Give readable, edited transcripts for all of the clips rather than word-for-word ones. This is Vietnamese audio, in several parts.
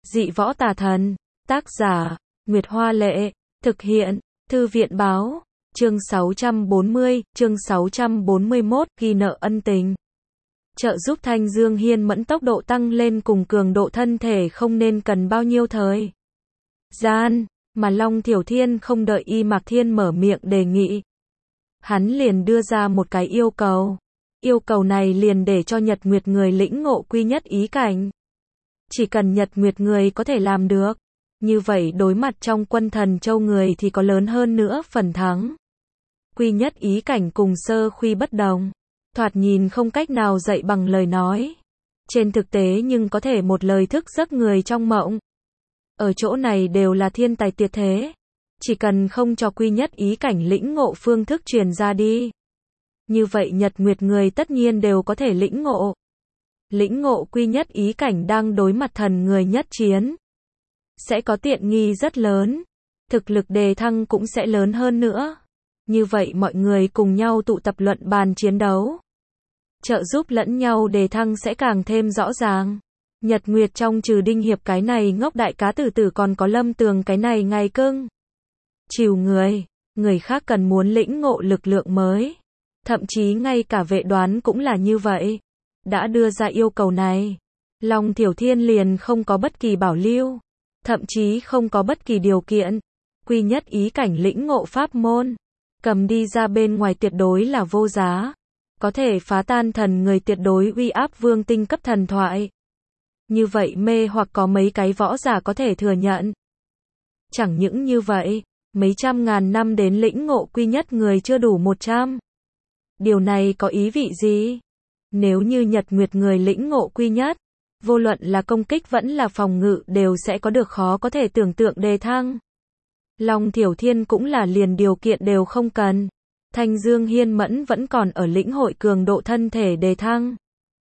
Dị võ tà thần. Tác giả, Nguyệt Hoa Lệ. Thực hiện, Thư viện Báo. Chương 640, chương 641, ghi nợ ân tình. Trợ giúp Thanh Dương Hiên Mẫn tốc độ tăng lên cùng cường độ thân thể không nên cần bao nhiêu thời gian, mà Long Thiểu Thiên không đợi Y Mạc Thiên mở miệng đề nghị. Hắn liền đưa ra một cái yêu cầu. Yêu cầu này liền để cho Nhật Nguyệt người lĩnh ngộ quy nhất ý cảnh. Chỉ cần Nhật Nguyệt người có thể làm được, như vậy đối mặt trong Quân Thần Châu người thì có lớn hơn nữa phần thắng. Quy nhất ý cảnh cùng sơ khuy bất đồng, thoạt nhìn không cách nào dạy bằng lời nói. Trên thực tế nhưng có thể một lời thức giấc người trong mộng. Ở chỗ này đều là thiên tài tuyệt thế. Chỉ cần không cho quy nhất ý cảnh lĩnh ngộ phương thức truyền ra đi, như vậy Nhật Nguyệt người tất nhiên đều có thể lĩnh ngộ. Lĩnh ngộ quy nhất ý cảnh đang đối mặt thần người nhất chiến, sẽ có tiện nghi rất lớn. Thực lực đề thăng cũng sẽ lớn hơn nữa. Như vậy mọi người cùng nhau tụ tập luận bàn chiến đấu, trợ giúp lẫn nhau đề thăng sẽ càng thêm rõ ràng. Nhật Nguyệt trong trừ Đinh Hiệp cái này ngốc đại cá tử tử còn có Lâm Tường cái này ngày cưng chiều người khác cần muốn lĩnh ngộ lực lượng mới. Thậm chí ngay cả Vệ Đoán cũng là như vậy. Đã đưa ra yêu cầu này, Long Thiểu Thiên liền không có bất kỳ bảo lưu, thậm chí không có bất kỳ điều kiện. Quy nhất ý cảnh lĩnh ngộ pháp môn, cầm đi ra bên ngoài tuyệt đối là vô giá. Có thể phá tan thần người tuyệt đối uy áp vương tinh cấp thần thoại. Như vậy mê hoặc có mấy cái võ giả có thể thừa nhận. Chẳng những như vậy, mấy trăm ngàn năm đến lĩnh ngộ quy nhất người chưa đủ 100. Điều này có ý vị gì? Nếu như Nhật Nguyệt người lĩnh ngộ quy nhất, vô luận là công kích vẫn là phòng ngự đều sẽ có được khó có thể tưởng tượng đề thăng. Long Thiểu Thiên cũng là liền điều kiện đều không cần. Thanh Dương Hiên Mẫn vẫn còn ở lĩnh hội cường độ thân thể đề thăng.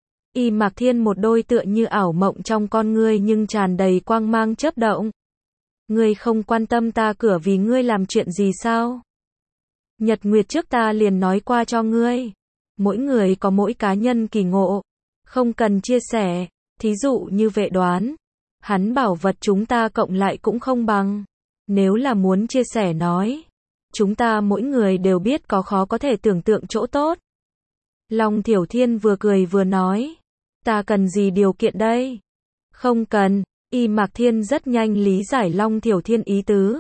Y Mạc Thiên một đôi tựa như ảo mộng trong con ngươi nhưng tràn đầy quang mang chớp động. Ngươi không quan tâm ta cửa vì ngươi làm chuyện gì sao? Nhật Nguyệt trước ta liền nói qua cho ngươi. Mỗi người có mỗi cá nhân kỳ ngộ, không cần chia sẻ. Thí dụ như Vệ Đoán, hắn bảo vật chúng ta cộng lại cũng không bằng. Nếu là muốn chia sẻ nói, chúng ta mỗi người đều biết có khó có thể tưởng tượng chỗ tốt. Long Thiểu Thiên vừa cười vừa nói, ta cần gì điều kiện đây? Không cần. Y Mạc Thiên rất nhanh lý giải Long Thiểu Thiên ý tứ.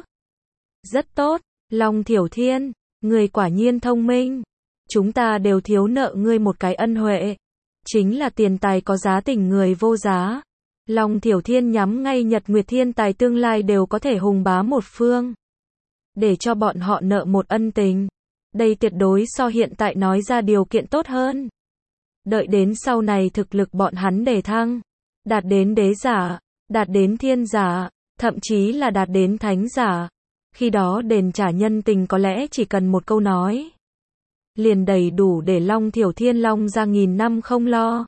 Rất tốt, Long Thiểu Thiên, người quả nhiên thông minh. Chúng ta đều thiếu nợ ngươi một cái ân huệ, chính là tiền tài có giá tình người vô giá. Long Thiểu Thiên nhắm ngay Nhật Nguyệt thiên tài tương lai đều có thể hùng bá một phương, để cho bọn họ nợ một ân tình. Đây tuyệt đối so hiện tại nói ra điều kiện tốt hơn. Đợi đến sau này thực lực bọn hắn đề thăng, đạt đến đế giả, đạt đến thiên giả, thậm chí là đạt đến thánh giả. Khi đó đền trả nhân tình có lẽ chỉ cần một câu nói, liền đầy đủ để Long Thiểu Thiên long ra nghìn năm không lo.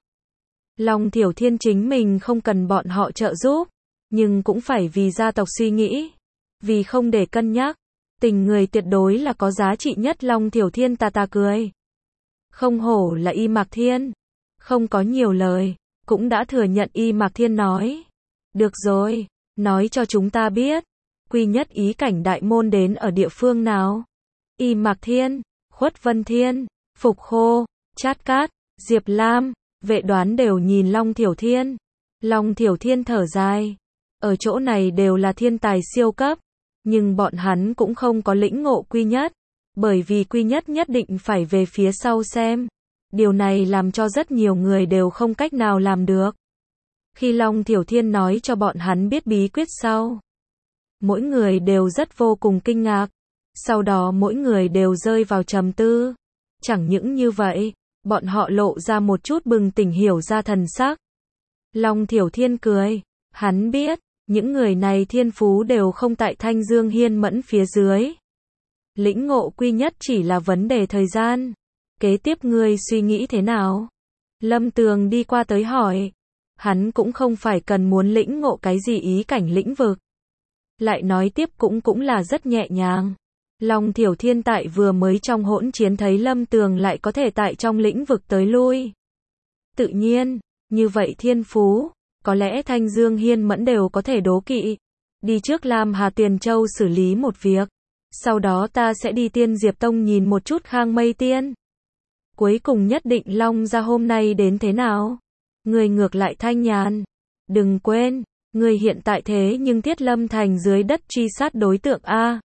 Long Thiểu Thiên chính mình không cần bọn họ trợ giúp, nhưng cũng phải vì gia tộc suy nghĩ, vì không để cân nhắc. Tình người tuyệt đối là có giá trị nhất. Long Thiểu Thiên ta cười. Không hổ là Y Mạc Thiên. Không có nhiều lời, cũng đã thừa nhận. Y Mạc Thiên nói, được rồi, nói cho chúng ta biết, quy nhất ý cảnh đại môn đến ở địa phương nào? Y Mạc Thiên, Khuất Vân Thiên, Phục Khô, Chát Cát, Diệp Lam, Vệ Đoán đều nhìn Long Thiểu Thiên. Long Thiểu Thiên thở dài, ở chỗ này đều là thiên tài siêu cấp, nhưng bọn hắn cũng không có lĩnh ngộ quy nhất, bởi vì quy nhất nhất định phải về phía sau xem. Điều này làm cho rất nhiều người đều không cách nào làm được. Khi Long Thiểu Thiên nói cho bọn hắn biết bí quyết sau, mỗi người đều rất vô cùng kinh ngạc. Sau đó mỗi người đều rơi vào trầm tư. Chẳng những như vậy, bọn họ lộ ra một chút bừng tỉnh hiểu ra thần sắc. Long Thiểu Thiên cười, hắn biết, những người này thiên phú đều không tại Thanh Dương Hiên Mẫn phía dưới. Lĩnh ngộ quy nhất chỉ là vấn đề thời gian. Kế tiếp ngươi suy nghĩ thế nào? Lâm Tường đi qua tới hỏi. Hắn cũng không phải cần muốn lĩnh ngộ cái gì ý cảnh lĩnh vực. Lại nói tiếp cũng là rất nhẹ nhàng. Long Thiểu Thiên tại vừa mới trong hỗn chiến thấy Lâm Tường lại có thể tại trong lĩnh vực tới lui. Tự nhiên, như vậy thiên phú, có lẽ Thanh Dương Hiên Mẫn đều có thể đố kỵ. Đi trước Lam Hà Tuyền Châu xử lý một việc. Sau đó ta sẽ đi Tiên Diệp Tông nhìn một chút Khang Mây Tiên. Cuối cùng nhất định Long gia hôm nay đến thế nào? Người ngược lại thanh nhàn. Đừng quên, người hiện tại thế nhưng Thiết Lâm Thành dưới đất truy sát đối tượng A.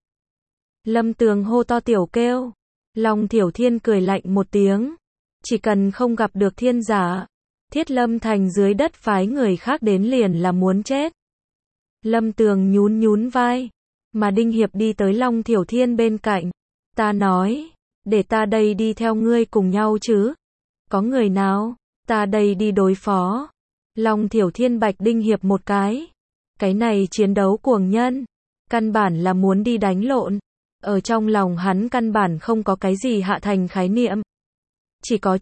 Lâm Tường hô to tiểu kêu. Long Thiểu Thiên cười lạnh một tiếng. Chỉ cần không gặp được thiên giả, Thiết Lâm Thành dưới đất phái người khác đến liền là muốn chết. Lâm Tường nhún nhún vai, mà Đinh Hiệp đi tới Long Thiểu Thiên bên cạnh. Ta nói, để ta đây đi theo ngươi cùng nhau chứ. Có người nào, ta đây đi đối phó. Long Thiểu Thiên bạch Đinh Hiệp một cái. Cái này chiến đấu cuồng nhân, căn bản là muốn đi đánh lộn. Ở trong lòng hắn căn bản không có cái gì hạ thành khái niệm. Chỉ có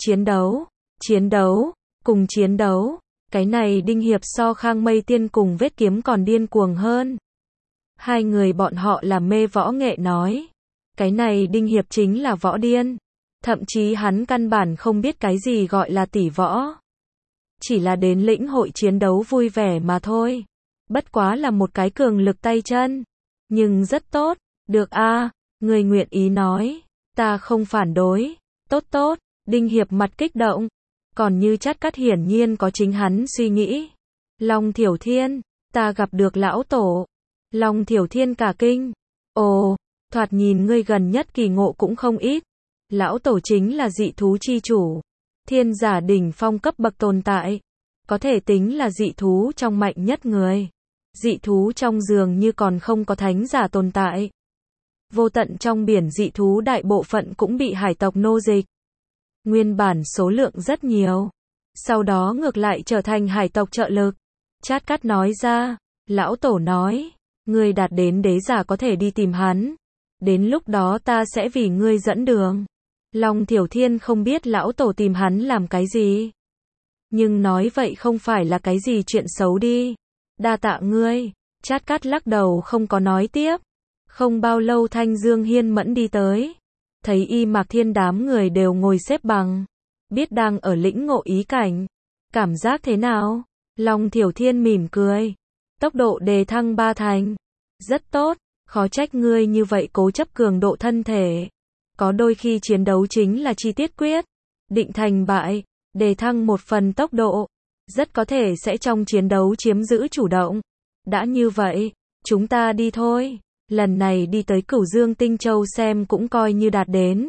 chiến đấu, cùng chiến đấu. Cái này Đinh Hiệp so Khang Mây Tiên cùng Vết Kiếm còn điên cuồng hơn. Hai người bọn họ là mê võ nghệ nói. Cái này Đinh Hiệp chính là võ điên. Thậm chí hắn căn bản không biết cái gì gọi là tỷ võ. Chỉ là đến lĩnh hội chiến đấu vui vẻ mà thôi. Bất quá là một cái cường lực tay chân. Nhưng rất tốt. Được a, người nguyện ý nói. Ta không phản đối. Tốt tốt. Đinh Hiệp mặt kích động. Còn như Chát Cắt hiển nhiên có chính hắn suy nghĩ. Long Thiểu Thiên, ta gặp được lão tổ. Long Thiểu Thiên cả kinh. Ồ, thoạt nhìn ngươi gần nhất kỳ ngộ cũng không ít. Lão tổ chính là dị thú chi chủ. Thiên giả đỉnh phong cấp bậc tồn tại. Có thể tính là dị thú trong mạnh nhất người. Dị thú trong dường như còn không có thánh giả tồn tại. Vô tận trong biển dị thú đại bộ phận cũng bị hải tộc nô dịch. Nguyên bản số lượng rất nhiều. Sau đó ngược lại trở thành hải tộc trợ lực. Chát Cắt nói ra. Lão tổ nói. Ngươi đạt đến đế giả có thể đi tìm hắn. Đến lúc đó ta sẽ vì ngươi dẫn đường. Long Thiểu Thiên không biết lão tổ tìm hắn làm cái gì. Nhưng nói vậy không phải là cái gì chuyện xấu đi. Đa tạ ngươi. Chát Cắt lắc đầu không có nói tiếp. Không bao lâu Thanh Dương Hiên Mẫn đi tới. Thấy Y Mạc Thiên đám người đều ngồi xếp bằng. Biết đang ở lĩnh ngộ ý cảnh. Cảm giác thế nào? Long Thiểu Thiên mỉm cười. Tốc độ đề thăng 3 thành. Rất tốt. Khó trách ngươi như vậy cố chấp cường độ thân thể. Có đôi khi chiến đấu chính là chi tiết quyết. Định thành bại. Đề thăng một phần tốc độ. Rất có thể sẽ trong chiến đấu chiếm giữ chủ động. Đã như vậy, chúng ta đi thôi. Lần này đi tới Cửu Dương Tinh Châu xem cũng coi như đạt đến.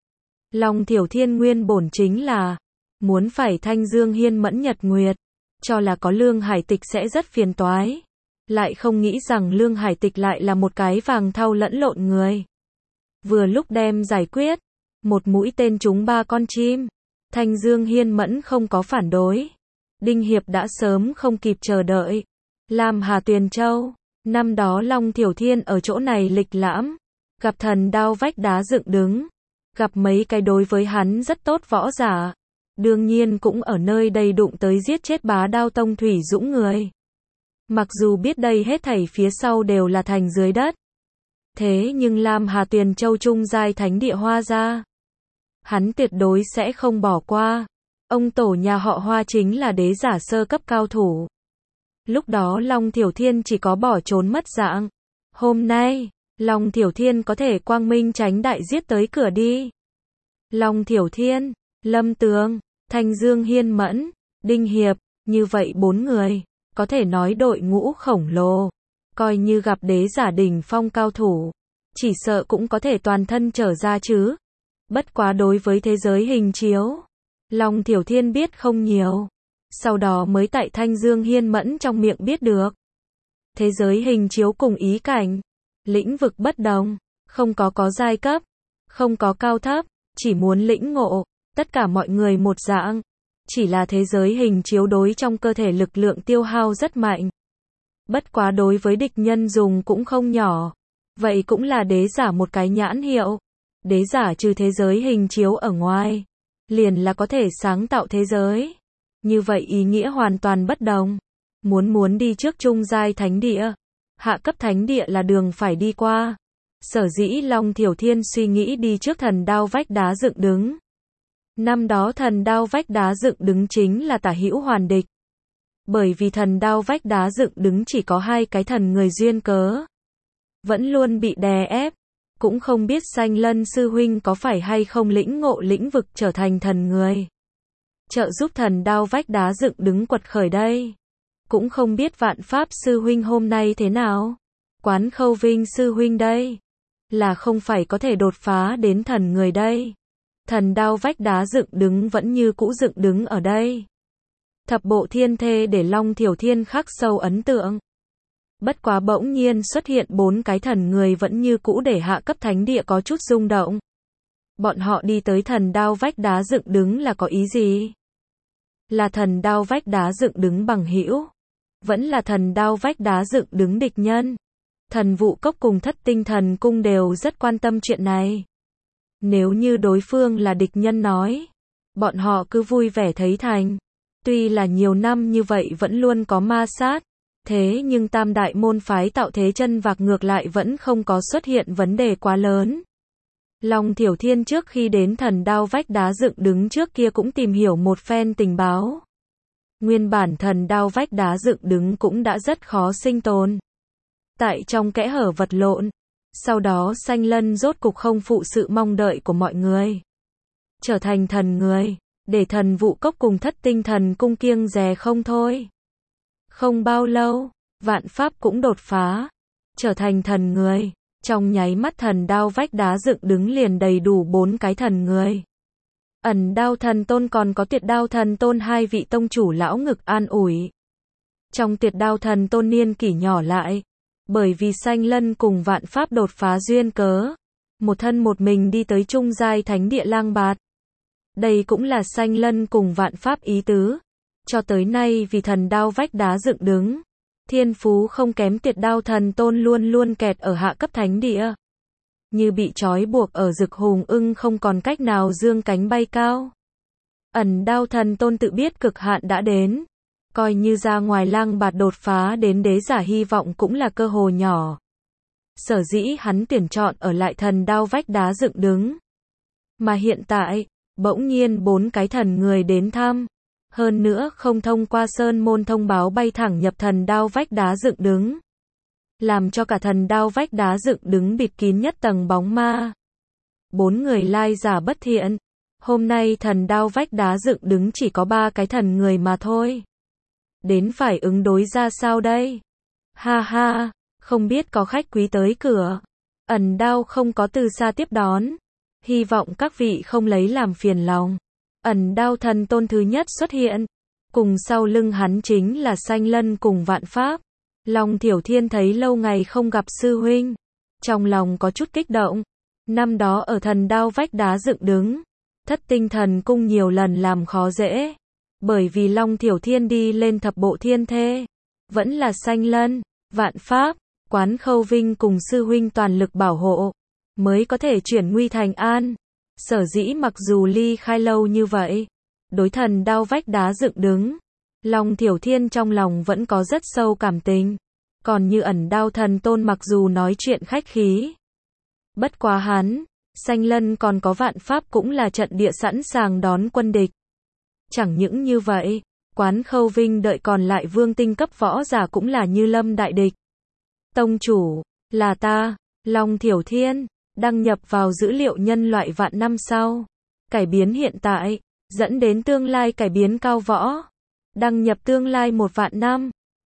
Long Thiểu Thiên nguyên bổn chính là muốn phải Thanh Dương Hiên Mẫn Nhật Nguyệt, cho là có Lương Hải Tịch sẽ rất phiền toái. Lại không nghĩ rằng Lương Hải Tịch lại là một cái vàng thau lẫn lộn người. Vừa lúc đem giải quyết, một mũi tên trúng 3 con chim. Thanh Dương Hiên Mẫn không có phản đối. Đinh Hiệp đã sớm không kịp chờ đợi. Lam Hà Tuyền Châu. Năm đó Long Thiểu Thiên ở chỗ này lịch lãm, gặp thần đao vách đá dựng đứng, gặp mấy cái đối với hắn rất tốt võ giả, đương nhiên cũng ở nơi đây đụng tới giết chết Bá Đao Tông Thủy Dũng người. Mặc dù biết đây hết thảy phía sau đều là thành dưới đất, thế nhưng Lam Hà Tuyền Châu trung giai thánh địa Hoa gia, hắn tuyệt đối sẽ không bỏ qua. Ông tổ nhà họ Hoa chính là đế giả sơ cấp cao thủ. Lúc đó Long Thiểu Thiên chỉ có bỏ trốn mất dạng. Hôm nay, Long Thiểu Thiên có thể quang minh tránh đại giết tới cửa đi. Long Thiểu Thiên, Lâm Tường, Thanh Dương Hiên Mẫn, Đinh Hiệp, như vậy 4 người, có thể nói đội ngũ khổng lồ. Coi như gặp đế giả đỉnh phong cao thủ, chỉ sợ cũng có thể toàn thân trở ra chứ. Bất quá đối với thế giới hình chiếu, Long Thiểu Thiên biết không nhiều. Sau đó mới tại Thanh Dương Hiên Mẫn trong miệng biết được. Thế giới hình chiếu cùng ý cảnh, lĩnh vực bất đồng, không có giai cấp, không có cao thấp, chỉ muốn lĩnh ngộ, tất cả mọi người một dạng. Chỉ là thế giới hình chiếu đối trong cơ thể lực lượng tiêu hao rất mạnh. Bất quá đối với địch nhân dùng cũng không nhỏ. Vậy cũng là đế giả một cái nhãn hiệu. Đế giả trừ thế giới hình chiếu ở ngoài, liền là có thể sáng tạo thế giới. Như vậy ý nghĩa hoàn toàn bất đồng. Muốn đi trước trung giai thánh địa, hạ cấp thánh địa là đường phải đi qua. Sở dĩ Long Thiểu Thiên suy nghĩ đi trước thần đao vách đá dựng đứng. Năm đó thần đao vách đá dựng đứng chính là tả hữu hoàn địch. Bởi vì thần đao vách đá dựng đứng chỉ có 2 cái thần người duyên cớ. Vẫn luôn bị đè ép. Cũng không biết Sanh Lân sư huynh có phải hay không lĩnh ngộ lĩnh vực trở thành thần người. Trợ giúp thần đao vách đá dựng đứng quật khởi đây. Cũng không biết Vạn Pháp sư huynh hôm nay thế nào. Quán Khâu Vinh sư huynh đây. Là không phải có thể đột phá đến thần người đây. Thần đao vách đá dựng đứng vẫn như cũ dựng đứng ở đây. Thập bộ thiên thê để Long Thiểu Thiên khắc sâu ấn tượng. Bất quá bỗng nhiên xuất hiện 4 cái thần người vẫn như cũ để hạ cấp thánh địa có chút rung động. Bọn họ đi tới thần đao vách đá dựng đứng là có ý gì? Là thần đao vách đá dựng đứng bằng hữu, vẫn là thần đao vách đá dựng đứng địch nhân. Thần Vụ Cốc cùng Thất Tinh Thần Cung đều rất quan tâm chuyện này. Nếu như đối phương là địch nhân nói, bọn họ cứ vui vẻ thấy thành. Tuy là nhiều năm như vậy vẫn luôn có ma sát, thế nhưng tam đại môn phái tạo thế chân vạc ngược lại vẫn không có xuất hiện vấn đề quá lớn. Long Thiểu Thiên trước khi đến thần đao vách đá dựng đứng trước kia cũng tìm hiểu một phen tình báo. Nguyên bản thần đao vách đá dựng đứng cũng đã rất khó sinh tồn. Tại trong kẽ hở vật lộn, sau đó Sanh Lân rốt cục không phụ sự mong đợi của mọi người. Trở thành thần người, để Thần Vụ Cốc cùng Thất Tinh Thần Cung kiêng dè không thôi. Không bao lâu, Vạn Pháp cũng đột phá, trở thành thần người. Trong nháy mắt thần đao vách đá dựng đứng liền đầy đủ 4 cái thần người. Ẩn Đao Thần Tôn còn có Tuyệt Đao Thần Tôn, 2 vị tông chủ lão ngực an ủi. Trong Tuyệt Đao Thần Tôn niên kỷ nhỏ lại, bởi vì Sanh Lân cùng Vạn Pháp đột phá duyên cớ, một thân một mình đi tới trung giai thánh địa Lang Bạt. Đây cũng là Sanh Lân cùng Vạn Pháp ý tứ. Cho tới nay vì thần đao vách đá dựng đứng, thiên phú không kém Tuyệt Đao Thần Tôn luôn luôn kẹt ở hạ cấp thánh địa. Như bị trói buộc ở Dực Hùng Ưng không còn cách nào dương cánh bay cao. Ẩn Đao Thần Tôn tự biết cực hạn đã đến. Coi như ra ngoài Lang Bạt đột phá đến đế giả hy vọng cũng là cơ hồ nhỏ. Sở dĩ hắn tuyển chọn ở lại thần đao vách đá dựng đứng. Mà hiện tại, bỗng nhiên 4 cái thần người đến thăm. Hơn nữa không thông qua sơn môn thông báo bay thẳng nhập thần đao vách đá dựng đứng. Làm cho cả thần đao vách đá dựng đứng bịt kín nhất tầng bóng ma. 4 người lai giả bất thiện. Hôm nay thần đao vách đá dựng đứng chỉ có 3 cái thần người mà thôi. Đến phải ứng đối ra sao đây? Ha ha, không biết có khách quý tới cửa. Ẩn Đao không có từ xa tiếp đón. Hy vọng các vị không lấy làm phiền lòng. Ẩn Đao Thần Tôn thứ nhất xuất hiện. Cùng sau lưng hắn chính là Sanh Lân cùng Vạn Pháp. Long Thiểu Thiên thấy lâu ngày không gặp sư huynh. Trong lòng có chút kích động. Năm đó ở thần đao vách đá dựng đứng, Thất Tinh Thần Cung nhiều lần làm khó dễ. Bởi vì Long Thiểu Thiên đi lên thập bộ thiên thê. Vẫn là Sanh Lân, Vạn Pháp, Quán Khâu Vinh cùng sư huynh toàn lực bảo hộ. Mới có thể chuyển nguy thành an. Sở dĩ mặc dù ly khai lâu như vậy, đối thần đao vách đá dựng đứng, Long Thiểu Thiên trong lòng vẫn có rất sâu cảm tình. Còn như Ẩn Đao Thần Tôn mặc dù nói chuyện khách khí, bất quá hắn, Sanh Lân còn có Vạn Pháp cũng là trận địa sẵn sàng đón quân địch. Chẳng những như vậy, Quán Khâu Vinh đợi còn lại vương tinh cấp võ giả cũng là như lâm đại địch. Tông chủ, là ta, Long Thiểu Thiên, đăng nhập vào dữ liệu nhân loại vạn năm sau. Cải biến hiện tại, dẫn đến tương lai cải biến cao võ. Đăng nhập tương lai 1 vạn năm.